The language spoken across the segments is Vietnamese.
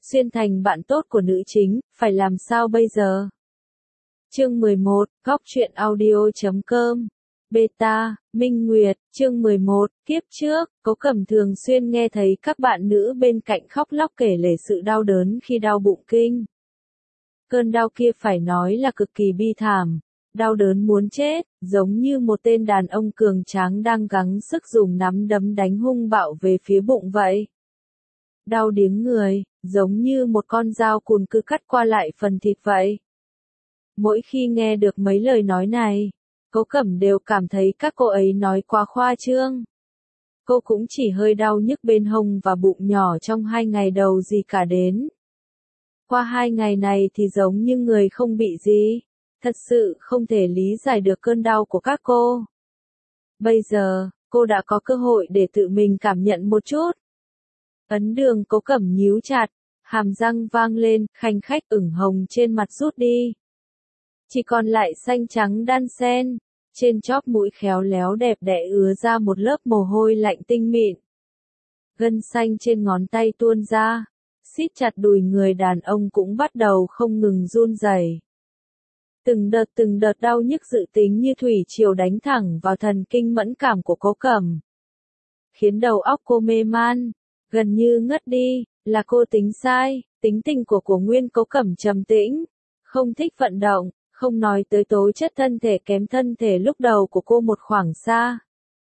xuyên thành bạn tốt của nữ chính, phải làm sao bây giờ? Chương 11, Góc truyện audio.com. Beta, Minh Nguyệt, chương 11, kiếp trước, Cố Cẩm thường xuyên nghe thấy các bạn nữ bên cạnh khóc lóc kể lể sự đau đớn khi đau bụng kinh. Cơn đau kia phải nói là cực kỳ bi thảm, đau đớn muốn chết, giống như một tên đàn ông cường tráng đang gắng sức dùng nắm đấm đánh hung bạo về phía bụng vậy. Đau điếng người, giống như một con dao cùn cứ cắt qua lại phần thịt vậy. Mỗi khi nghe được mấy lời nói này, Cố Cẩm đều cảm thấy các cô ấy nói quá khoa trương. Cô cũng chỉ hơi đau nhức bên hông và bụng nhỏ trong 2 ngày đầu gì cả đến. Qua 2 ngày này thì giống như người không bị gì. Thật sự không thể lý giải được cơn đau của các cô. Bây giờ, cô đã có cơ hội để tự mình cảm nhận một chút. Ấn Đường Cố Cẩm nhíu chặt, hàm răng vang lên, khanh khách ửng hồng trên mặt rút đi. Chỉ còn lại xanh trắng đan xen, trên chóp mũi khéo léo đẹp đẽ ứa ra một lớp mồ hôi lạnh tinh mịn. Gân xanh trên ngón tay tuôn ra, siết chặt đùi người đàn ông cũng bắt đầu không ngừng run rẩy. Từng đợt đau nhức dự tính như thủy triều đánh thẳng vào thần kinh mẫn cảm của Cố Cẩm. Khiến đầu óc cô mê man, gần như ngất đi, là cô tính sai, tính tình của Nguyên Cố Cẩm trầm tĩnh, không thích vận động, không nói tới tố chất thân thể kém thân thể lúc đầu của cô một khoảng xa.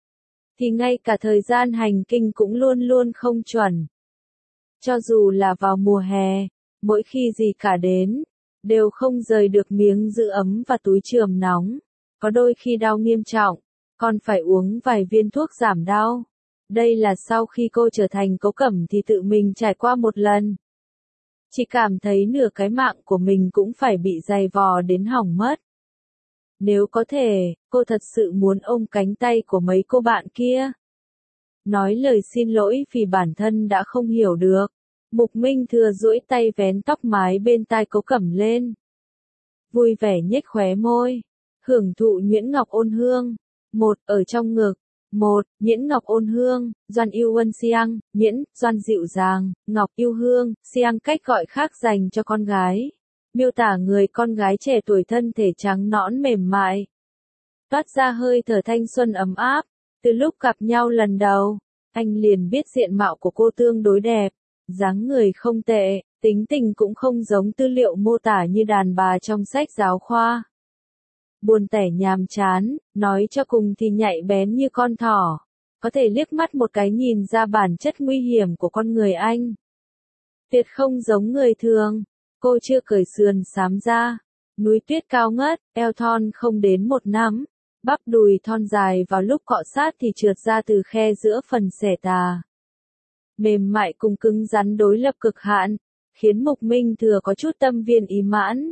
Thì ngay cả thời gian hành kinh cũng luôn luôn không chuẩn. Cho dù là vào mùa hè, mỗi khi gì cả đến, đều không rời được miếng giữ ấm và túi chườm nóng. Có đôi khi đau nghiêm trọng, còn phải uống vài viên thuốc giảm đau. Đây là sau khi cô trở thành Cố Cẩm thì tự mình trải qua một lần. Chỉ cảm thấy nửa cái mạng của mình cũng phải bị dày vò đến hỏng mất. Nếu có thể, cô thật sự muốn ôm cánh tay của mấy cô bạn kia. Nói lời xin lỗi vì bản thân đã không hiểu được. Mục Minh Thừa duỗi tay vén tóc mái bên tai Cố Cẩm lên. Vui vẻ nhếch khóe môi. Hưởng thụ nhuyễn ngọc ôn hương. Một, ở trong ngực. Một, nhuyễn ngọc ôn hương, Doan yêu ân xiang, nhuyễn, Doan dịu dàng, ngọc yêu hương, xiang cách gọi khác dành cho con gái. Miêu tả người con gái trẻ tuổi thân thể trắng nõn mềm mại. Toát ra hơi thở thanh xuân ấm áp. Từ lúc gặp nhau lần đầu, anh liền biết diện mạo của cô tương đối đẹp. Dáng người không tệ, tính tình cũng không giống tư liệu mô tả như đàn bà trong sách giáo khoa. Buồn tẻ nhàm chán, nói cho cùng thì nhạy bén như con thỏ. Có thể liếc mắt một cái nhìn ra bản chất nguy hiểm của con người anh. Tuyệt không giống người thường. Cô chưa cởi sườn xám ra. Núi tuyết cao ngất, eo thon không đến một nắm. Bắp đùi thon dài vào lúc cọ sát thì trượt ra từ khe giữa phần xẻ tà. Mềm mại cùng cứng rắn đối lập cực hạn, khiến Mục Minh Thừa có chút tâm viên ý mãn.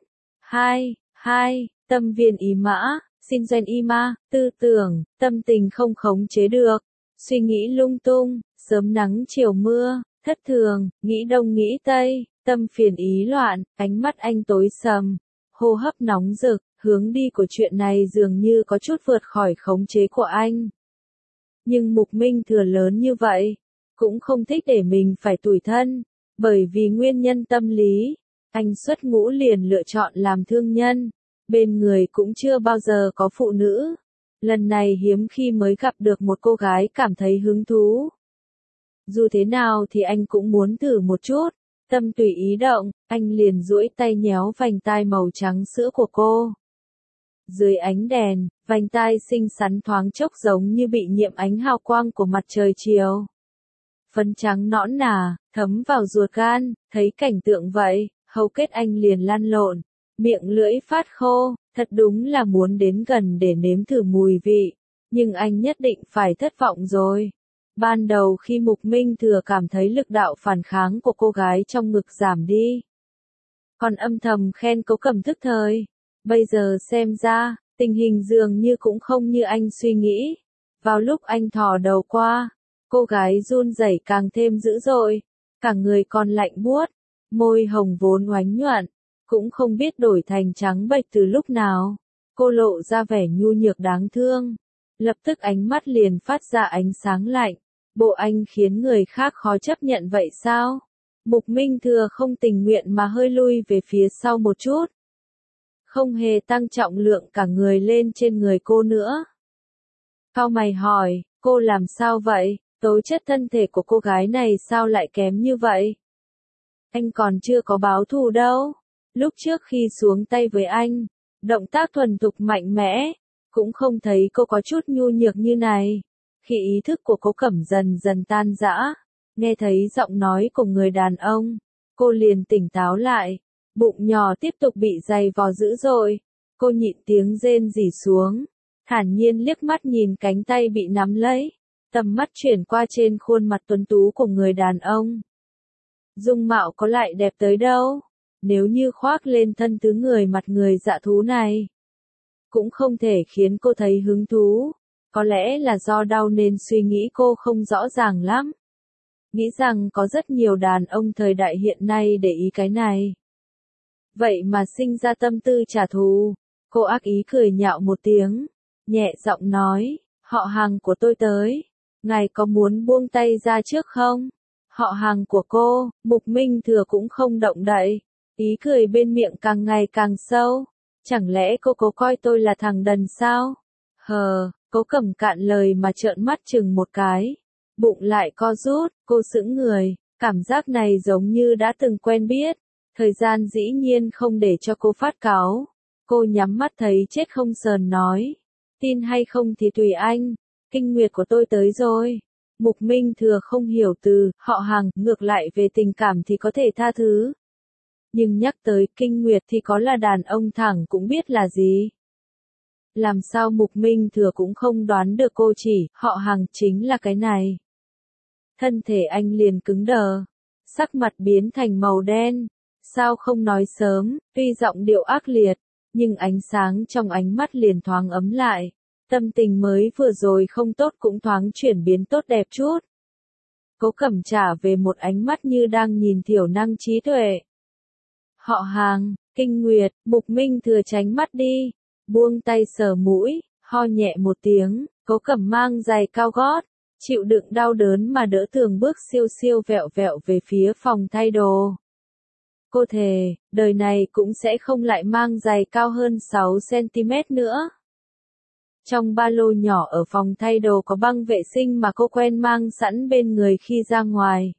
Hai, tâm viên ý mã, xin doanh y ma, tư tưởng, tâm tình không khống chế được, suy nghĩ lung tung, sớm nắng chiều mưa, thất thường, nghĩ đông nghĩ tây, tâm phiền ý loạn, ánh mắt anh tối sầm, hô hấp nóng rực, hướng đi của chuyện này dường như có chút vượt khỏi khống chế của anh. Nhưng Mục Minh Thừa lớn như vậy, cũng không thích để mình phải tủi thân, bởi vì nguyên nhân tâm lý, anh xuất ngũ liền lựa chọn làm thương nhân, bên người cũng chưa bao giờ có phụ nữ. Lần này hiếm khi mới gặp được một cô gái cảm thấy hứng thú. Dù thế nào thì anh cũng muốn thử một chút, tâm tùy ý động, anh liền duỗi tay nhéo vành tai màu trắng sữa của cô. Dưới ánh đèn, vành tai xinh xắn thoáng chốc giống như bị nhiễm ánh hào quang của mặt trời chiều. Phấn trắng nõn nà, thấm vào ruột gan, thấy cảnh tượng vậy, hầu kết anh liền lăn lộn, miệng lưỡi phát khô, thật đúng là muốn đến gần để nếm thử mùi vị, nhưng anh nhất định phải thất vọng rồi. Ban đầu khi Mục Minh Thừa cảm thấy lực đạo phản kháng của cô gái trong ngực giảm đi, còn âm thầm khen Cố Cẩm thức thời, bây giờ xem ra, tình hình dường như cũng không như anh suy nghĩ. Vào lúc anh thò đầu qua, cô gái run rẩy càng thêm dữ dội, cả người còn lạnh buốt, môi hồng vốn oánh nhuận, cũng không biết đổi thành trắng bệch từ lúc nào. Cô lộ ra vẻ nhu nhược đáng thương, lập tức ánh mắt liền phát ra ánh sáng lạnh. Bộ anh khiến người khác khó chấp nhận vậy sao? Mục Minh Thừa không tình nguyện mà hơi lui về phía sau một chút. Không hề tăng trọng lượng cả người lên trên người cô nữa. Cau mày hỏi, cô làm sao vậy? Tố chất thân thể của cô gái này sao lại kém như vậy? Anh còn chưa có báo thù đâu. Lúc trước khi xuống tay với anh, động tác thuần thục mạnh mẽ, cũng không thấy cô có chút nhu nhược như này. Khi ý thức của cô Cẩm dần dần tan rã, nghe thấy giọng nói của người đàn ông, cô liền tỉnh táo lại, bụng nhỏ tiếp tục bị giày vò dữ dội. Cô nhịn tiếng rên rỉ xuống, thản nhiên liếc mắt nhìn cánh tay bị nắm lấy, tầm mắt chuyển qua trên khuôn mặt tuấn tú của người đàn ông. Dung mạo có lại đẹp tới đâu, nếu như khoác lên thân thứ người mặt người dạ thú này, cũng không thể khiến cô thấy hứng thú. Có lẽ là do đau nên suy nghĩ cô không rõ ràng lắm. Nghĩ rằng có rất nhiều đàn ông thời đại hiện nay để ý cái này. Vậy mà sinh ra tâm tư trả thù. Cô ác ý cười nhạo một tiếng, nhẹ giọng nói, họ hàng của tôi tới. Ngài có muốn buông tay ra trước không? Họ hàng của cô, Mục Minh Thừa cũng không động đậy. Ý cười bên miệng càng ngày càng sâu. Chẳng lẽ cô có coi tôi là thằng đần sao? Cố Cẩm cạn lời mà trợn mắt chừng một cái. Bụng lại co rút, cô sững người, cảm giác này giống như đã từng quen biết. Thời gian dĩ nhiên không để cho cô phát cáu. Cô nhắm mắt thấy chết không sờn nói. Tin hay không thì tùy anh, kinh nguyệt của tôi tới rồi. Mục Minh Thừa không hiểu từ họ hàng, ngược lại về tình cảm thì có thể tha thứ. Nhưng nhắc tới kinh nguyệt thì có là đàn ông thẳng cũng biết là gì. Làm sao Mục Minh Thừa cũng không đoán được cô chỉ, họ hàng chính là cái này. Thân thể anh liền cứng đờ, sắc mặt biến thành màu đen. Sao không nói sớm, tuy giọng điệu ác liệt, nhưng ánh sáng trong ánh mắt liền thoáng ấm lại. Tâm tình mới vừa rồi không tốt cũng thoáng chuyển biến tốt đẹp chút. Cố Cẩm trả về một ánh mắt như đang nhìn thiểu năng trí tuệ. Họ hàng, kinh nguyệt, Mục Minh Thừa tránh mắt đi, buông tay sờ mũi, ho nhẹ một tiếng. Cố Cẩm mang giày cao gót, chịu đựng đau đớn mà đỡ tường bước siêu siêu vẹo vẹo về phía phòng thay đồ. Cô thề, đời này cũng sẽ không lại mang giày cao hơn 6 cm nữa. Trong ba lô nhỏ ở phòng thay đồ có băng vệ sinh mà cô quen mang sẵn bên người khi ra ngoài.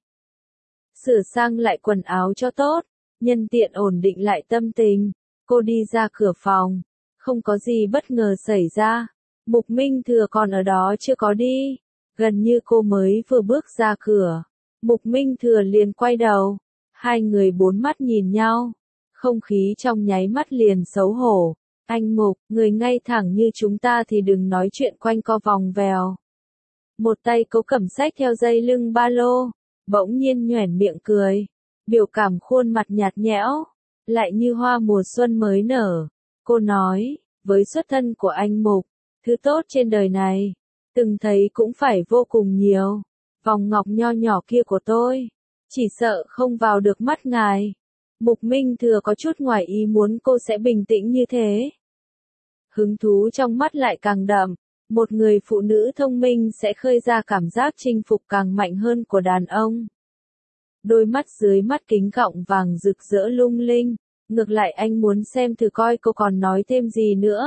Sửa sang lại quần áo cho tốt, nhân tiện ổn định lại tâm tình, cô đi ra cửa phòng. Không có gì bất ngờ xảy ra. Mục Minh Thừa còn ở đó chưa có đi. Gần như cô mới vừa bước ra cửa, Mục Minh Thừa liền quay đầu. Hai người bốn mắt nhìn nhau. Không khí trong nháy mắt liền xấu hổ. Anh Mục, người ngay thẳng như chúng ta thì đừng nói chuyện quanh co vòng vèo. Một tay Cố Cẩm xách theo dây lưng ba lô, bỗng nhiên nhoẻn miệng cười. Biểu cảm khuôn mặt nhạt nhẽo, lại như hoa mùa xuân mới nở. Cô nói, với xuất thân của anh Mục, thứ tốt trên đời này, từng thấy cũng phải vô cùng nhiều. Vòng ngọc nho nhỏ kia của tôi, chỉ sợ không vào được mắt ngài. Mục Minh Thừa có chút ngoài ý muốn cô sẽ bình tĩnh như thế. Hứng thú trong mắt lại càng đậm. Một người phụ nữ thông minh sẽ khơi ra cảm giác chinh phục càng mạnh hơn của đàn ông. Đôi mắt dưới mắt kính gọng vàng rực rỡ lung linh. Ngược lại anh muốn xem thử coi cô còn nói thêm gì nữa.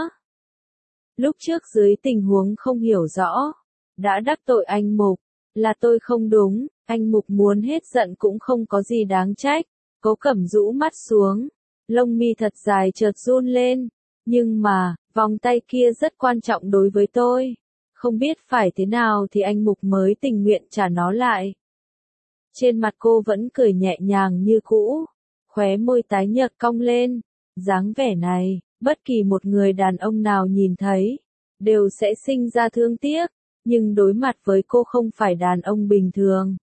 Lúc trước dưới tình huống không hiểu rõ, đã đắc tội anh Mục, là tôi không đúng, anh Mục muốn hết giận cũng không có gì đáng trách. Cố Cẩm rũ mắt xuống, lông mi thật dài chợt run lên, nhưng mà, vòng tay kia rất quan trọng đối với tôi, không biết phải thế nào thì anh Mục mới tình nguyện trả nó lại. Trên mặt cô vẫn cười nhẹ nhàng như cũ, khóe môi tái nhợt cong lên, dáng vẻ này, bất kỳ một người đàn ông nào nhìn thấy, đều sẽ sinh ra thương tiếc, nhưng đối mặt với cô không phải đàn ông bình thường.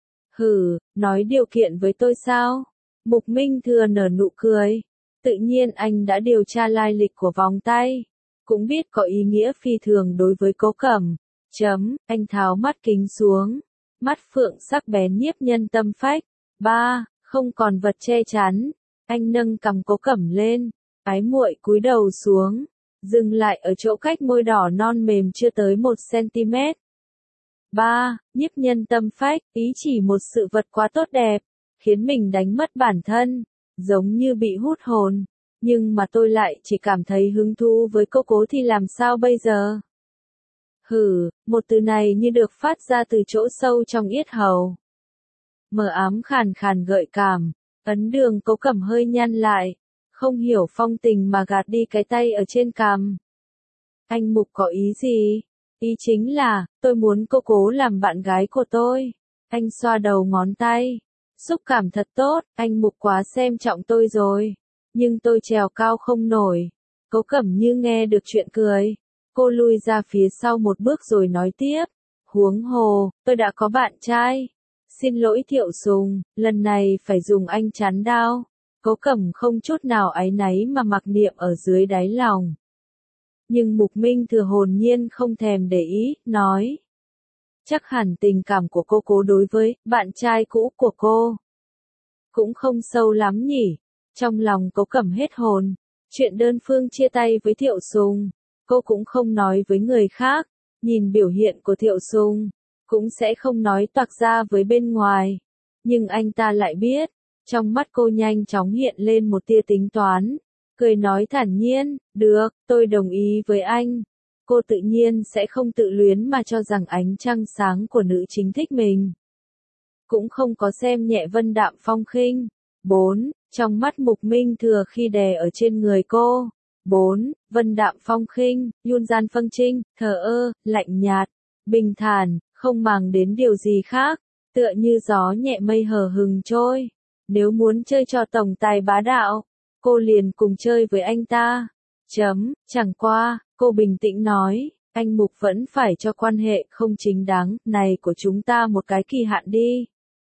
Nói điều kiện với tôi sao? Mục Minh Thừa nở nụ cười, tự nhiên anh đã điều tra lai lịch của vòng tay, cũng biết có ý nghĩa phi thường đối với Cố Cẩm. Anh tháo mắt kính xuống, mắt phượng sắc bén nhiếp nhân tâm phách. Không còn vật che chắn, anh nâng cằm Cố Cẩm lên, ái muội cúi đầu xuống, dừng lại ở chỗ cách môi đỏ non mềm chưa tới 1 cm. Nhiếp nhân tâm phách, ý chỉ một sự vật quá tốt đẹp, khiến mình đánh mất bản thân, giống như bị hút hồn. Nhưng mà tôi lại chỉ cảm thấy hứng thú với cô Cố thì làm sao bây giờ? Hử, một từ này như được phát ra từ chỗ sâu trong yết hầu. Mờ ám khàn khàn gợi cảm, ấn Đường Cố Cẩm hơi nhăn lại, không hiểu phong tình mà gạt đi cái tay ở trên cằm. Anh Mục có ý gì? Ý chính là, tôi muốn cô Cố làm bạn gái của tôi. Anh xoa đầu ngón tay. Xúc cảm thật tốt, anh Mục quá xem trọng tôi rồi. Nhưng tôi trèo cao không nổi. Cố Cẩm như nghe được chuyện cười. Cô lui ra phía sau một bước rồi nói tiếp. Huống hồ, tôi đã có bạn trai. Xin lỗi Thiệu Sùng, lần này phải dùng anh chắn đao. Cố Cẩm không chút nào áy náy mà mặc niệm ở dưới đáy lòng. Nhưng Mục Minh Thừa hồn nhiên không thèm để ý, nói. Chắc hẳn tình cảm của cô Cố đối với bạn trai cũ của cô cũng không sâu lắm nhỉ. Trong lòng Cố Cẩm hết hồn. Chuyện đơn phương chia tay với Thiệu Sùng, cô cũng không nói với người khác. Nhìn biểu hiện của Thiệu Sùng, cũng sẽ không nói toạc ra với bên ngoài. Nhưng anh ta lại biết. Trong mắt cô nhanh chóng hiện lên một tia tính toán. Cười nói thản nhiên, được, tôi đồng ý với anh. Cô tự nhiên sẽ không tự luyến mà cho rằng ánh trăng sáng của nữ chính thích mình. Cũng không có xem nhẹ Vân Đạm Phong khinh. 4. Trong mắt Mục Minh Thừa khi đè ở trên người cô. 4. Vân Đạm Phong khinh, Yun Gian Phân Trinh, thờ ơ, lạnh nhạt, bình thản, không màng đến điều gì khác, tựa như gió nhẹ mây hờ hừng trôi. Nếu muốn chơi trò tổng tài bá đạo, cô liền cùng chơi với anh ta. Chẳng qua, cô bình tĩnh nói, anh Mục vẫn phải cho quan hệ không chính đáng này của chúng ta một cái kỳ hạn đi.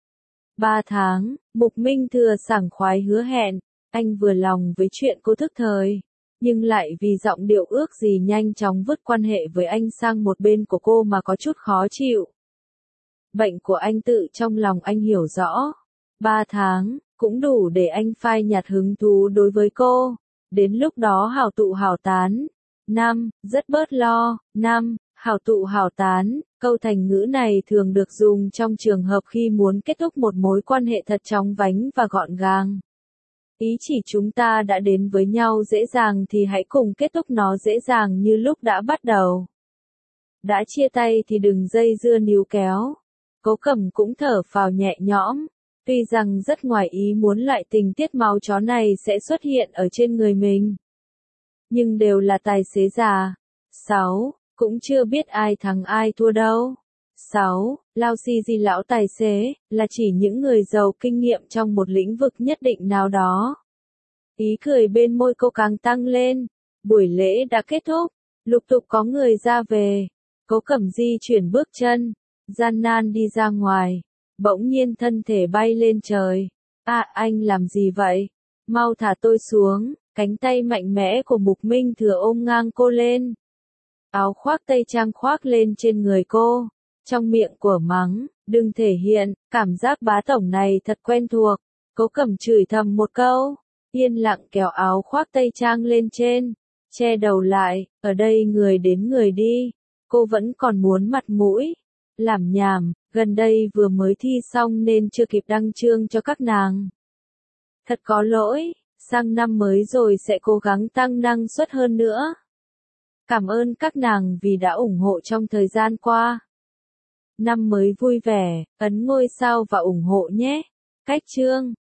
3 tháng, Mục Minh Thừa sảng khoái hứa hẹn, anh vừa lòng với chuyện cô thức thời, nhưng lại vì giọng điệu ước gì nhanh chóng vứt quan hệ với anh sang một bên của cô mà có chút khó chịu. Bệnh của anh tự trong lòng anh hiểu rõ. 3 tháng, cũng đủ để anh phai nhạt hứng thú đối với cô. Đến lúc đó hảo tụ hảo tán. 5. Rất bớt lo. 5. Hảo tụ hảo tán, câu thành ngữ này thường được dùng trong trường hợp khi muốn kết thúc một mối quan hệ thật chóng vánh và gọn gàng. Ý chỉ chúng ta đã đến với nhau dễ dàng thì hãy cùng kết thúc nó dễ dàng như lúc đã bắt đầu. Đã chia tay thì đừng dây dưa níu kéo. Cố Cẩm cũng thở phào nhẹ nhõm. Tuy rằng rất ngoài ý muốn loại tình tiết máu chó này sẽ xuất hiện ở trên người mình. Nhưng đều là tài xế già. 6. Cũng chưa biết ai thắng ai thua đâu. 6. Lao si di lão tài xế, là chỉ những người giàu kinh nghiệm trong một lĩnh vực nhất định nào đó. Ý cười bên môi cô càng tăng lên. Buổi lễ đã kết thúc, lục tục có người ra về. Cố Cẩm di chuyển bước chân, gian nan đi ra ngoài. Bỗng nhiên thân thể bay lên trời. Anh làm gì vậy? Mau thả tôi xuống. Cánh tay mạnh mẽ của Mục Minh Thừa ôm ngang cô lên. Áo khoác tây trang khoác lên trên người cô. Trong miệng của mắng, đừng thể hiện, cảm giác bá tổng này thật quen thuộc. Cố Cẩm chửi thầm một câu. Yên lặng kéo áo khoác tây trang lên trên. Che đầu lại, ở đây người đến người đi. Cô vẫn còn muốn mặt mũi. Làm nhảm, gần đây vừa mới thi xong nên chưa kịp đăng chương cho các nàng. Thật có lỗi, sang năm mới rồi sẽ cố gắng tăng năng suất hơn nữa. Cảm ơn các nàng vì đã ủng hộ trong thời gian qua. Năm mới vui vẻ, ấn ngôi sao và ủng hộ nhé. Cách chương